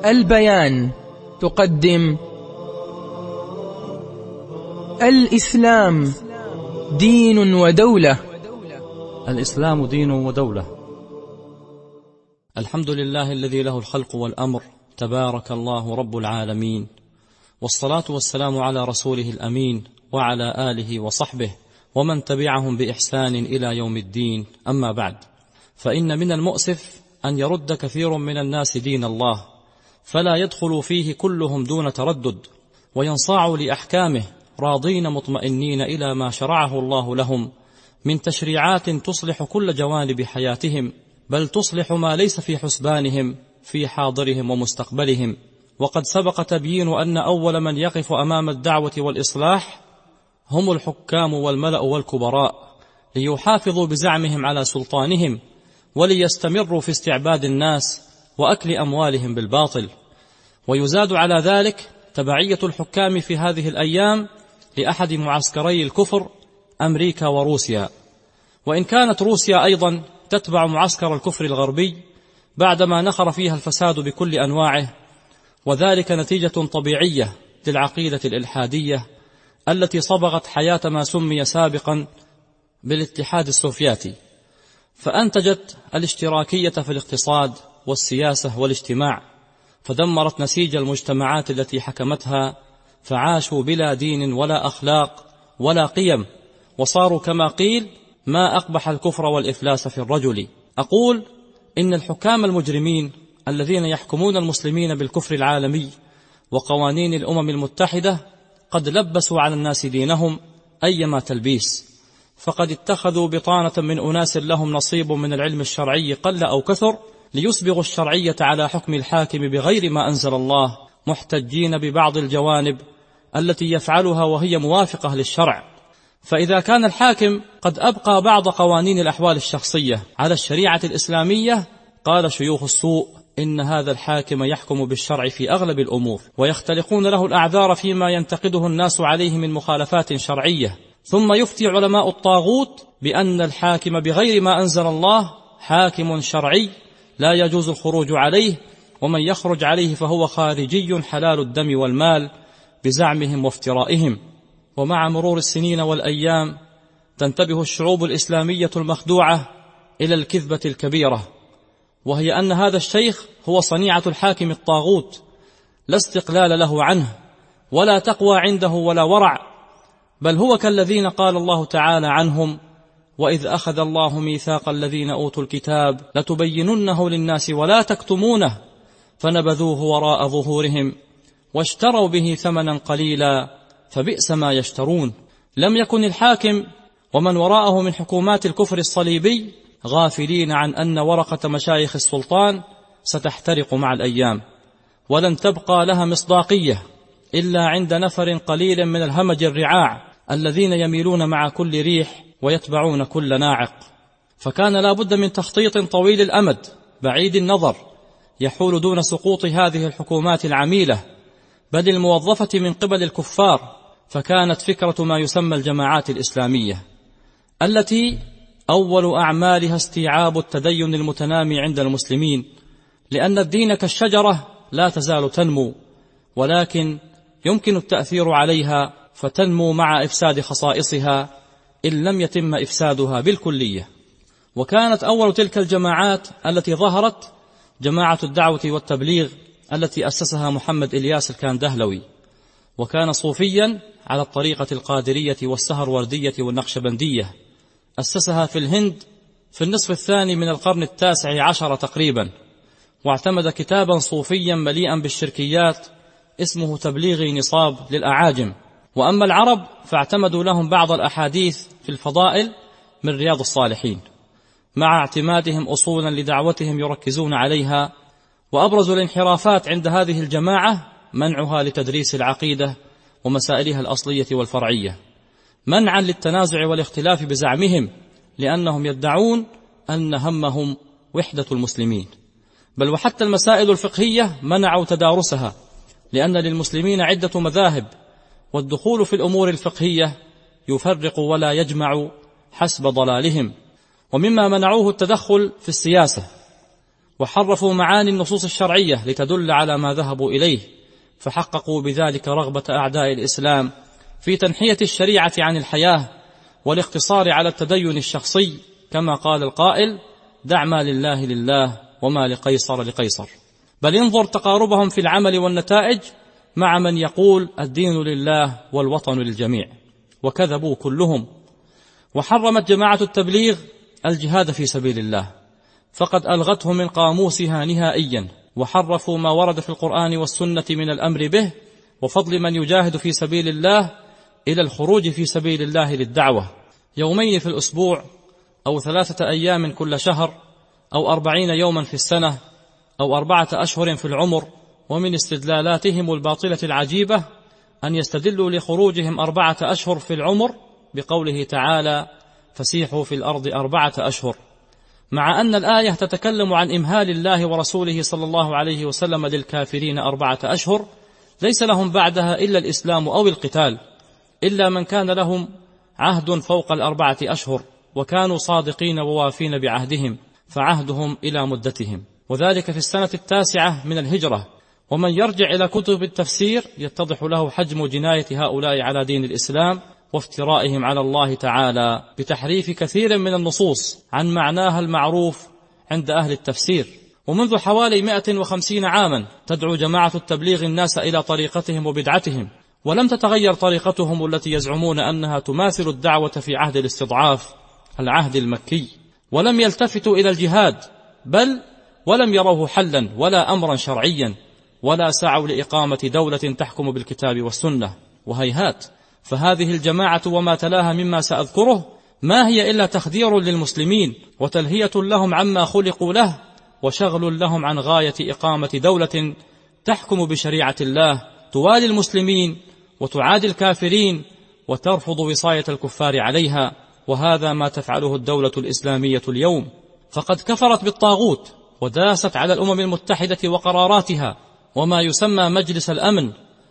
البيان تقدم الإسلام دين ودولة. الإسلام دين ودولة. الحمد لله الذي له الخلق والأمر، تبارك الله رب العالمين، والصلاة والسلام على رسوله الأمين وعلى آله وصحبه ومن تبعهم بإحسان إلى يوم الدين. أما بعد، فإن من المؤسف أن يرد كثير من الناس دين الله، فلا يدخل فيه كلهم دون تردد، وينصاعوا لأحكامه راضين مطمئنين إلى ما شرعه الله لهم من تشريعات تصلح كل جوانب حياتهم، بل تصلح ما ليس في حسبانهم في حاضرهم ومستقبلهم. وقد سبق تبيين أن أول من يقف أمام الدعوة والإصلاح هم الحكام والملأ والكبراء، ليحافظوا بزعمهم على سلطانهم، وليستمروا في استعباد الناس وأكل أموالهم بالباطل. ويزاد على ذلك تبعية الحكام في هذه الأيام لأحد معسكري الكفر، أمريكا وروسيا، وإن كانت روسيا أيضا تتبع معسكر الكفر الغربي بعدما نخر فيها الفساد بكل أنواعه، وذلك نتيجة طبيعية للعقيدة الإلحادية التي صبغت حياة ما سمي سابقا بالاتحاد السوفياتي، فأنتجت الاشتراكية في الاقتصاد والسياسة والاجتماع، فدمرت نسيج المجتمعات التي حكمتها، فعاشوا بلا دين ولا أخلاق ولا قيم، وصاروا كما قيل ما أقبح الكفر والإفلاس في الرجل. أقول إن الحكام المجرمين الذين يحكمون المسلمين بالكفر العالمي وقوانين الأمم المتحدة قد لبسوا على الناس دينهم أيما تلبيس، فقد اتخذوا بطانة من أناس لهم نصيب من العلم الشرعي قل أو كثر، ليسبغوا الشرعية على حكم الحاكم بغير ما أنزل الله، محتجين ببعض الجوانب التي يفعلها وهي موافقة للشرع. فإذا كان الحاكم قد أبقى بعض قوانين الأحوال الشخصية على الشريعة الإسلامية، قال شيوخ السوء إن هذا الحاكم يحكم بالشرع في أغلب الأمور، ويختلقون له الأعذار فيما ينتقده الناس عليه من مخالفات شرعية. ثم يفتي علماء الطاغوت بأن الحاكم بغير ما أنزل الله حاكم شرعي لا يجوز الخروج عليه، ومن يخرج عليه فهو خارجي حلال الدم والمال بزعمهم وافترائهم. ومع مرور السنين والأيام تنتبه الشعوب الإسلامية المخدوعة إلى الكذبة الكبيرة، وهي أن هذا الشيخ هو صنيعة الحاكم الطاغوت، لا استقلال له عنه ولا تقوى عنده ولا ورع، بل هو كالذين قال الله تعالى عنهم: وإذ أخذ الله ميثاق الذين أوتوا الكتاب لتبيننه للناس ولا تكتمونه فنبذوه وراء ظهورهم واشتروا به ثمنا قليلا فبئس ما يشترون. لم يكن الحاكم ومن وراءه من حكومات الكفر الصليبي غافلين عن أن ورقة مشايخ السلطان ستحترق مع الأيام، ولن تبقى لها مصداقية إلا عند نفر قليل من الهمج الرعاع الذين يميلون مع كل ريح ويتبعون كل ناعق. فكان لا بد من تخطيط طويل الأمد بعيد النظر يحول دون سقوط هذه الحكومات العميلة بل الموظفة من قبل الكفار. فكانت فكرة ما يسمى الجماعات الإسلامية التي أول أعمالها استيعاب التدين المتنامي عند المسلمين، لأن الدين كالشجرة لا تزال تنمو، ولكن يمكن التأثير عليها فتنمو مع إفساد خصائصها إن لم يتم إفسادها بالكلية. وكانت أول تلك الجماعات التي ظهرت جماعة الدعوة والتبليغ التي أسسها محمد إلياس الكندهلوي، وكان صوفيا على الطريقة القادرية والسهروردية والنقشبندية. أسسها في الهند في النصف الثاني من القرن 19 تقريبا، واعتمد كتابا صوفيا مليئا بالشركيات اسمه تبليغي نصاب للأعاجم. وأما العرب فاعتمدوا لهم بعض الأحاديث في الفضائل من رياض الصالحين، مع اعتمادهم أصولا لدعوتهم يركزون عليها. وأبرز الانحرافات عند هذه الجماعة منعها لتدريس العقيدة ومسائلها الأصلية والفرعية، منعا للتنازع والاختلاف بزعمهم، لأنهم يدعون أن همهم وحدة المسلمين، بل وحتى المسائل الفقهية منعوا تدارسها، لأن للمسلمين عدة مذاهب، والدخول في الأمور الفقهية يفرق ولا يجمع حسب ضلالهم. ومما منعوه التدخل في السياسة، وحرفوا معاني النصوص الشرعية لتدل على ما ذهبوا إليه، فحققوا بذلك رغبة أعداء الإسلام في تنحية الشريعة عن الحياة والاقتصار على التدين الشخصي، كما قال القائل: دع ما لله لله وما لقيصر لقيصر. بل انظر تقاربهم في العمل والنتائج مع من يقول الدين لله والوطن للجميع، وكذبوا كلهم. وحرمت جماعة التبليغ الجهاد في سبيل الله، فقد ألغته من قاموسها نهائيا، وحرفوا ما ورد في القرآن والسنة من الأمر به وفضل من يجاهد في سبيل الله إلى الخروج في سبيل الله للدعوة 2 يوم في الأسبوع، أو 3 أيام كل شهر، أو 40 يوما في السنة، أو 4 أشهر في العمر. ومن استدلالاتهم الباطلة العجيبة أن يستدلوا لخروجهم 4 أشهر في العمر بقوله تعالى: فسيحوا في الأرض 4 أشهر، مع أن الآية تتكلم عن إمهال الله ورسوله صلى الله عليه وسلم للكافرين 4 أشهر ليس لهم بعدها إلا الإسلام أو القتال، إلا من كان لهم عهد فوق 4 أشهر وكانوا صادقين ووافين بعهدهم، فعهدهم إلى مدتهم، وذلك في السنة 9 من الهجرة. ومن يرجع إلى كتب التفسير يتضح له حجم جناية هؤلاء على دين الإسلام وافترائهم على الله تعالى بتحريف كثير من النصوص عن معناها المعروف عند أهل التفسير. ومنذ حوالي 150 عاما تدعو جماعة التبليغ الناس إلى طريقتهم وبدعتهم، ولم تتغير طريقتهم التي يزعمون أنها تماثل الدعوة في عهد الاستضعاف، العهد المكي، ولم يلتفتوا إلى الجهاد، بل ولم يروه حلا ولا أمرا شرعيا، ولا سعوا لإقامة دولة تحكم بالكتاب والسنة. وهيهات، فهذه الجماعة وما تلاها مما سأذكره ما هي إلا تخدير للمسلمين وتلهية لهم عما خلقوا له، وشغل لهم عن غاية إقامة دولة تحكم بشريعة الله توالي المسلمين وتعادي الكافرين وترفض وصاية الكفار عليها. وهذا ما تفعله الدولة الإسلامية اليوم، فقد كفرت بالطاغوت وداست على الأمم المتحدة وقراراتها وما يسمى مجلس الأمن،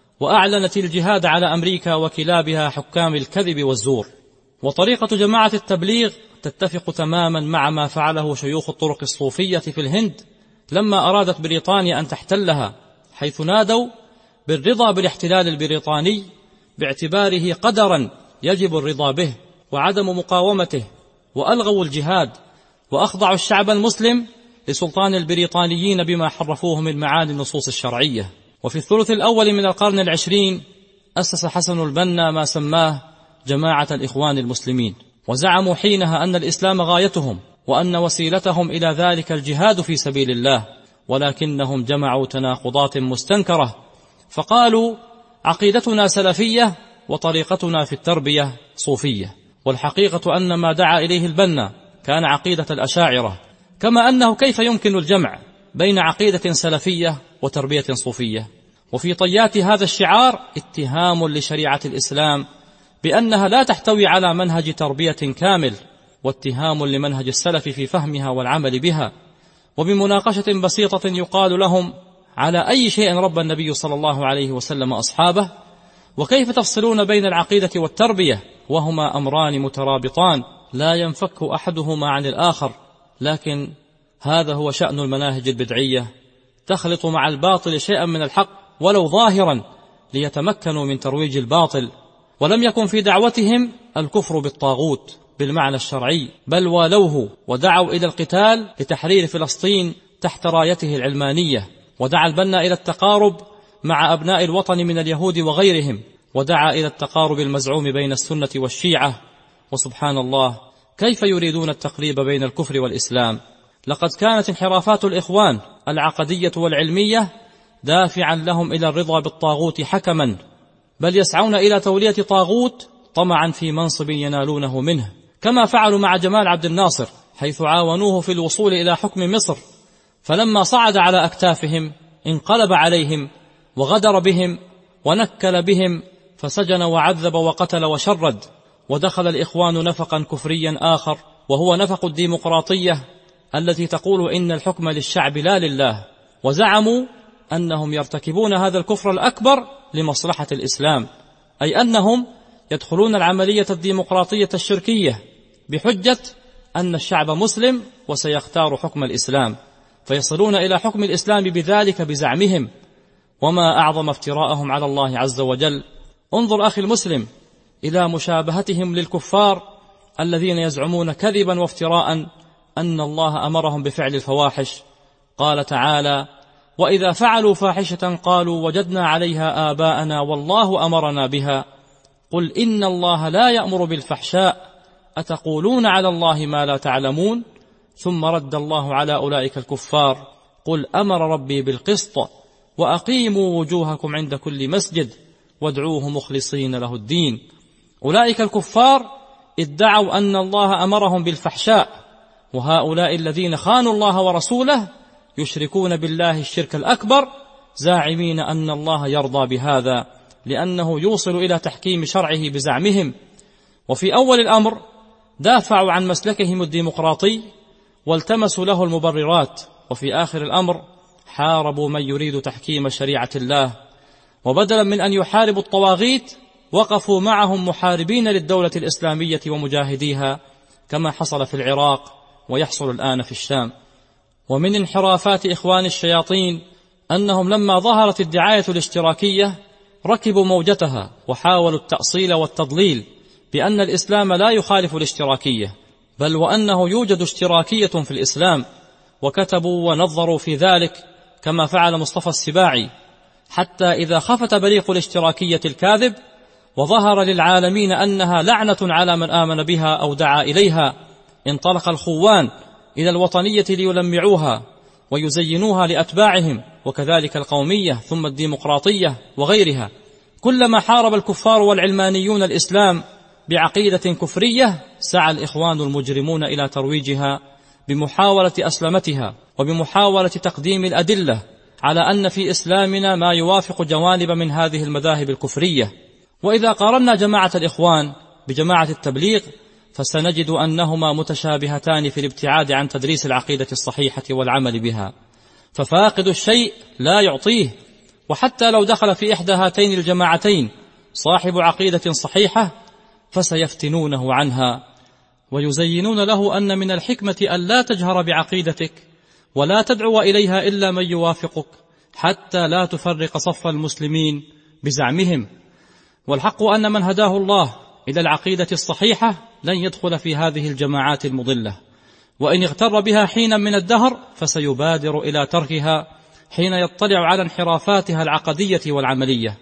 وأعلنت الجهاد على أمريكا وكلابها حكام الكذب والزور. وطريقة جماعة التبليغ تتفق تماما مع ما فعله شيوخ الطرق الصوفية في الهند لما أرادت بريطانيا أن تحتلها، حيث نادوا بالرضا بالاحتلال البريطاني باعتباره قدرا يجب الرضا به وعدم مقاومته، وألغوا الجهاد وأخضعوا الشعب المسلم لسلطان البريطانيين بما حرفوه من معاني النصوص الشرعية. وفي الثلث الأول من القرن 20 أسس حسن البنا ما سماه جماعة الإخوان المسلمين، وزعموا حينها أن الإسلام غايتهم وأن وسيلتهم إلى ذلك الجهاد في سبيل الله، ولكنهم جمعوا تناقضات مستنكرة، فقالوا عقيدتنا سلفية وطريقتنا في التربية صوفية. والحقيقة أن ما دعا إليه البنا كان عقيدة الأشاعرة، كما أنه كيف يمكن الجمع بين عقيدة سلفية وتربية صوفية. وفي طيات هذا الشعار اتهام لشريعة الإسلام بأنها لا تحتوي على منهج تربية كامل، واتهام لمنهج السلف في فهمها والعمل بها. وبمناقشة بسيطة يقال لهم: على أي شيء ربى النبي صلى الله عليه وسلم أصحابه؟ وكيف تفصلون بين العقيدة والتربية وهما أمران مترابطان لا ينفك أحدهما عن الآخر؟ لكن هذا هو شأن المناهج البدعية، تخلط مع الباطل شيئا من الحق ولو ظاهرا ليتمكنوا من ترويج الباطل. ولم يكن في دعوتهم الكفر بالطاغوت بالمعنى الشرعي، بل والوه ودعوا إلى القتال لتحرير فلسطين تحت رايته العلمانية. ودعا البنا إلى التقارب مع أبناء الوطن من اليهود وغيرهم، ودعا إلى التقارب المزعوم بين السنة والشيعة. وسبحان الله، كيف يريدون التقريب بين الكفر والإسلام؟ لقد كانت انحرافات الإخوان العقدية والعلمية دافعا لهم إلى الرضا بالطاغوت حكما، بل يسعون إلى تولية طاغوت طمعا في منصب ينالونه منه، كما فعلوا مع جمال عبد الناصر، حيث عاونوه في الوصول إلى حكم مصر، فلما صعد على أكتافهم انقلب عليهم وغدر بهم ونكل بهم، فسجن وعذب وقتل وشرد. ودخل الإخوان نفقا كفريا آخر، وهو نفق الديمقراطية التي تقول إن الحكم للشعب لا لله، وزعموا أنهم يرتكبون هذا الكفر الأكبر لمصلحة الإسلام، أي أنهم يدخلون العملية الديمقراطية الشركية بحجة أن الشعب مسلم وسيختار حكم الإسلام، فيصلون إلى حكم الإسلام بذلك بزعمهم، وما أعظم افتراءهم على الله عز وجل. انظر أخي المسلم إلى مشابهتهم للكفار الذين يزعمون كذبا وافتراء أن الله أمرهم بفعل الفواحش. قال تعالى: وإذا فعلوا فاحشة قالوا وجدنا عليها آباءنا والله أمرنا بها قل إن الله لا يأمر بالفحشاء أتقولون على الله ما لا تعلمون. ثم رد الله على أولئك الكفار: قل أمر ربي بالقسط وأقيموا وجوهكم عند كل مسجد وادعوه مخلصين له الدين. أولئك الكفار ادعوا أن الله أمرهم بالفحشاء، وهؤلاء الذين خانوا الله ورسوله يشركون بالله الشرك الأكبر، زاعمين أن الله يرضى بهذا لأنه يوصل إلى تحكيم شرعه بزعمهم. وفي أول الأمر دافعوا عن مسلكهم الديمقراطي والتمسوا له المبررات، وفي آخر الأمر حاربوا من يريد تحكيم شريعة الله، وبدلا من أن يحاربوا الطواغيت وقفوا معهم محاربين للدولة الإسلامية ومجاهديها، كما حصل في العراق ويحصل الآن في الشام. ومن انحرافات إخوان الشياطين أنهم لما ظهرت الدعاية الاشتراكية ركبوا موجتها وحاولوا التأصيل والتضليل بأن الإسلام لا يخالف الاشتراكية، بل وأنه يوجد اشتراكية في الإسلام، وكتبوا ونظروا في ذلك كما فعل مصطفى السباعي، حتى إذا خفت بريق الاشتراكية الكاذب وظهر للعالمين أنها لعنة على من آمن بها أو دعا إليها، انطلق الخوان إلى الوطنية ليلمعوها ويزينوها لأتباعهم، وكذلك القومية ثم الديمقراطية وغيرها. كلما حارب الكفار والعلمانيون الإسلام بعقيدة كفرية سعى الإخوان المجرمون إلى ترويجها بمحاولة أسلمتها وبمحاولة تقديم الأدلة على أن في إسلامنا ما يوافق جوانب من هذه المذاهب الكفرية. وإذا قارنا جماعة الإخوان بجماعة التبليغ فسنجد أنهما متشابهتان في الابتعاد عن تدريس العقيدة الصحيحة والعمل بها، ففاقد الشيء لا يعطيه، وحتى لو دخل في إحدى هاتين الجماعتين صاحب عقيدة صحيحة فسيفتنونه عنها ويزينون له أن من الحكمة أن لا تجهر بعقيدتك ولا تدعو إليها إلا من يوافقك حتى لا تفرق صف المسلمين بزعمهم. والحق أن من هداه الله إلى العقيدة الصحيحة لن يدخل في هذه الجماعات المضلة، وإن اغتر بها حينا من الدهر فسيبادر إلى تركها حين يطلع على انحرافاتها العقدية والعملية.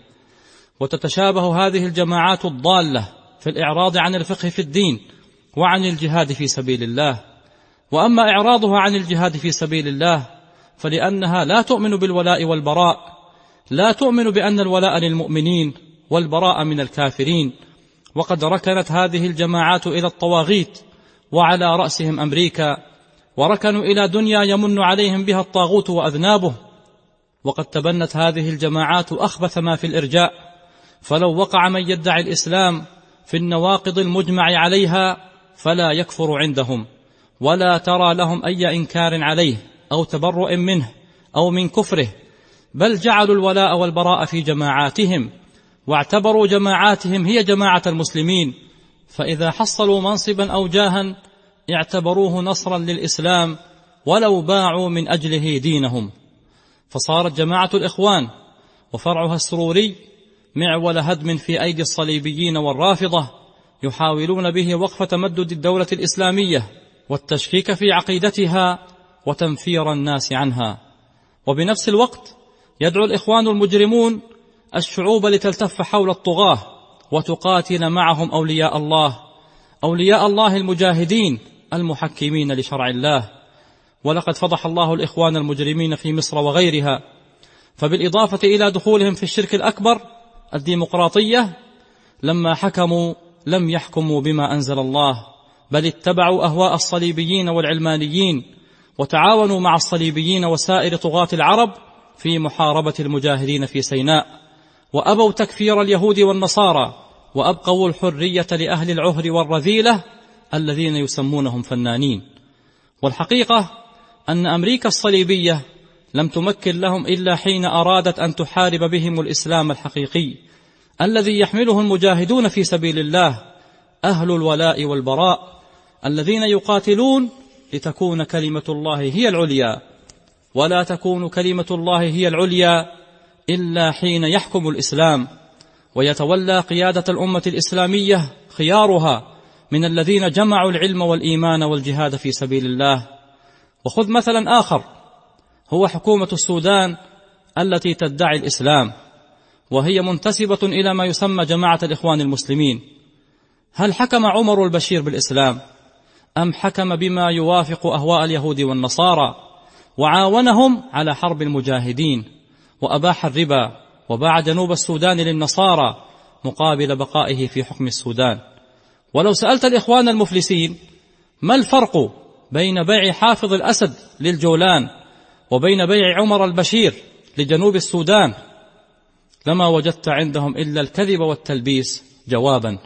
وتتشابه هذه الجماعات الضالة في الإعراض عن الفقه في الدين وعن الجهاد في سبيل الله. وأما إعراضها عن الجهاد في سبيل الله فلأنها لا تؤمن بالولاء والبراء، لا تؤمن بأن الولاء للمؤمنين والبراء من الكافرين. وقد ركنت هذه الجماعات إلى الطواغيت وعلى رأسهم أمريكا، وركنوا إلى دنيا يمن عليهم بها الطاغوت وأذنابه. وقد تبنت هذه الجماعات أخبث ما في الإرجاء، فلو وقع من يدعي الإسلام في النواقض المجمع عليها فلا يكفر عندهم، ولا ترى لهم أي إنكار عليه أو تبرؤ منه أو من كفره، بل جعلوا الولاء والبراء في جماعاتهم، واعتبروا جماعاتهم هي جماعة المسلمين، فإذا حصلوا منصبا أو جاها اعتبروه نصرا للإسلام ولو باعوا من أجله دينهم. فصارت جماعة الإخوان وفرعها السروري معول هدم في أيدي الصليبيين والرافضة، يحاولون به وقف تمدد الدولة الإسلامية والتشكيك في عقيدتها وتنفير الناس عنها. وبنفس الوقت يدعو الإخوان المجرمون الشعوب لتلتف حول الطغاة وتقاتل معهم أولياء الله المجاهدين المحكمين لشرع الله. ولقد فضح الله الإخوان المجرمين في مصر وغيرها، فبالإضافة إلى دخولهم في الشرك الأكبر الديمقراطية لما حكموا لم يحكموا بما أنزل الله، بل اتبعوا أهواء الصليبيين والعلمانيين، وتعاونوا مع الصليبيين وسائر طغاة العرب في محاربة المجاهدين في سيناء، وأبوا تكفير اليهود والنصارى، وأبقوا الحرية لأهل العهر والرذيلة الذين يسمونهم فنانين. والحقيقة أن أمريكا الصليبية لم تمكن لهم إلا حين أرادت أن تحارب بهم الإسلام الحقيقي الذي يحمله المجاهدون في سبيل الله أهل الولاء والبراء، الذين يقاتلون لتكون كلمة الله هي العليا ولا تكون كلمة الله هي العليا إلا حين يحكم الإسلام ويتولى قيادة الأمة الإسلامية خيارها من الذين جمعوا العلم والإيمان والجهاد في سبيل الله. وخذ مثلا آخر، هو حكومة السودان التي تدعي الإسلام وهي منتسبة إلى ما يسمى جماعة الإخوان المسلمين. هل حكم عمر البشير بالإسلام أم حكم بما يوافق أهواء اليهود والنصارى وعاونهم على حرب المجاهدين وأباح الربا وباع جنوب السودان للنصارى مقابل بقائه في حكم السودان؟ ولو سألت الإخوان المفلسين ما الفرق بين بيع حافظ الأسد للجولان وبين بيع عمر البشير لجنوب السودان لما وجدت عندهم إلا الكذب والتلبيس جوابا.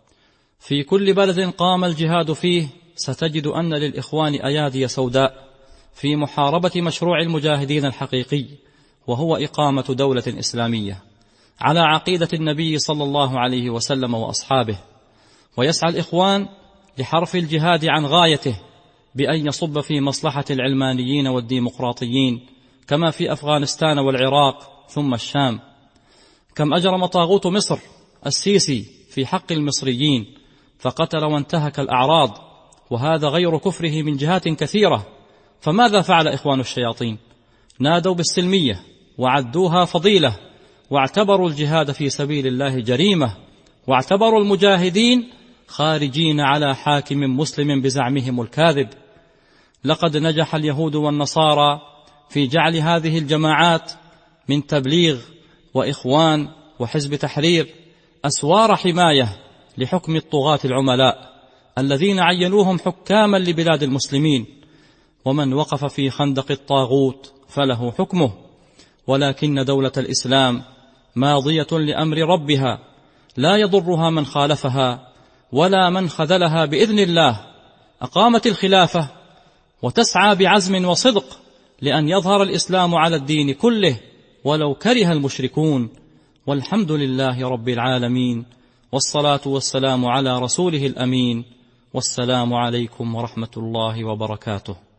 في كل بلد قام الجهاد فيه ستجد أن للإخوان أيادي سوداء في محاربة مشروع المجاهدين الحقيقي، وهو إقامة دولة إسلامية على عقيدة النبي صلى الله عليه وسلم وأصحابه. ويسعى الإخوان لحرف الجهاد عن غايته بأن يصب في مصلحة العلمانيين والديمقراطيين كما في أفغانستان والعراق ثم الشام. كم أجرم طاغوت مصر السيسي في حق المصريين فقتل وانتهك الأعراض، وهذا غير كفره من جهات كثيرة. فماذا فعل إخوان الشياطين؟ نادوا بالسلمية وعدوها فضيلة، واعتبروا الجهاد في سبيل الله جريمة، واعتبروا المجاهدين خارجين على حاكم مسلم بزعمهم الكاذب. لقد نجح اليهود والنصارى في جعل هذه الجماعات من تبليغ وإخوان وحزب تحرير أسوار حماية لحكم الطغاة العملاء الذين عينوهم حكاما لبلاد المسلمين. ومن وقف في خندق الطاغوت فله حكمه، ولكن دولة الإسلام ماضية لأمر ربها لا يضرها من خالفها ولا من خذلها بإذن الله. أقامت الخلافة وتسعى بعزم وصدق لأن يظهر الإسلام على الدين كله ولو كره المشركون. والحمد لله رب العالمين، والصلاة والسلام على رسوله الأمين، والسلام عليكم ورحمة الله وبركاته.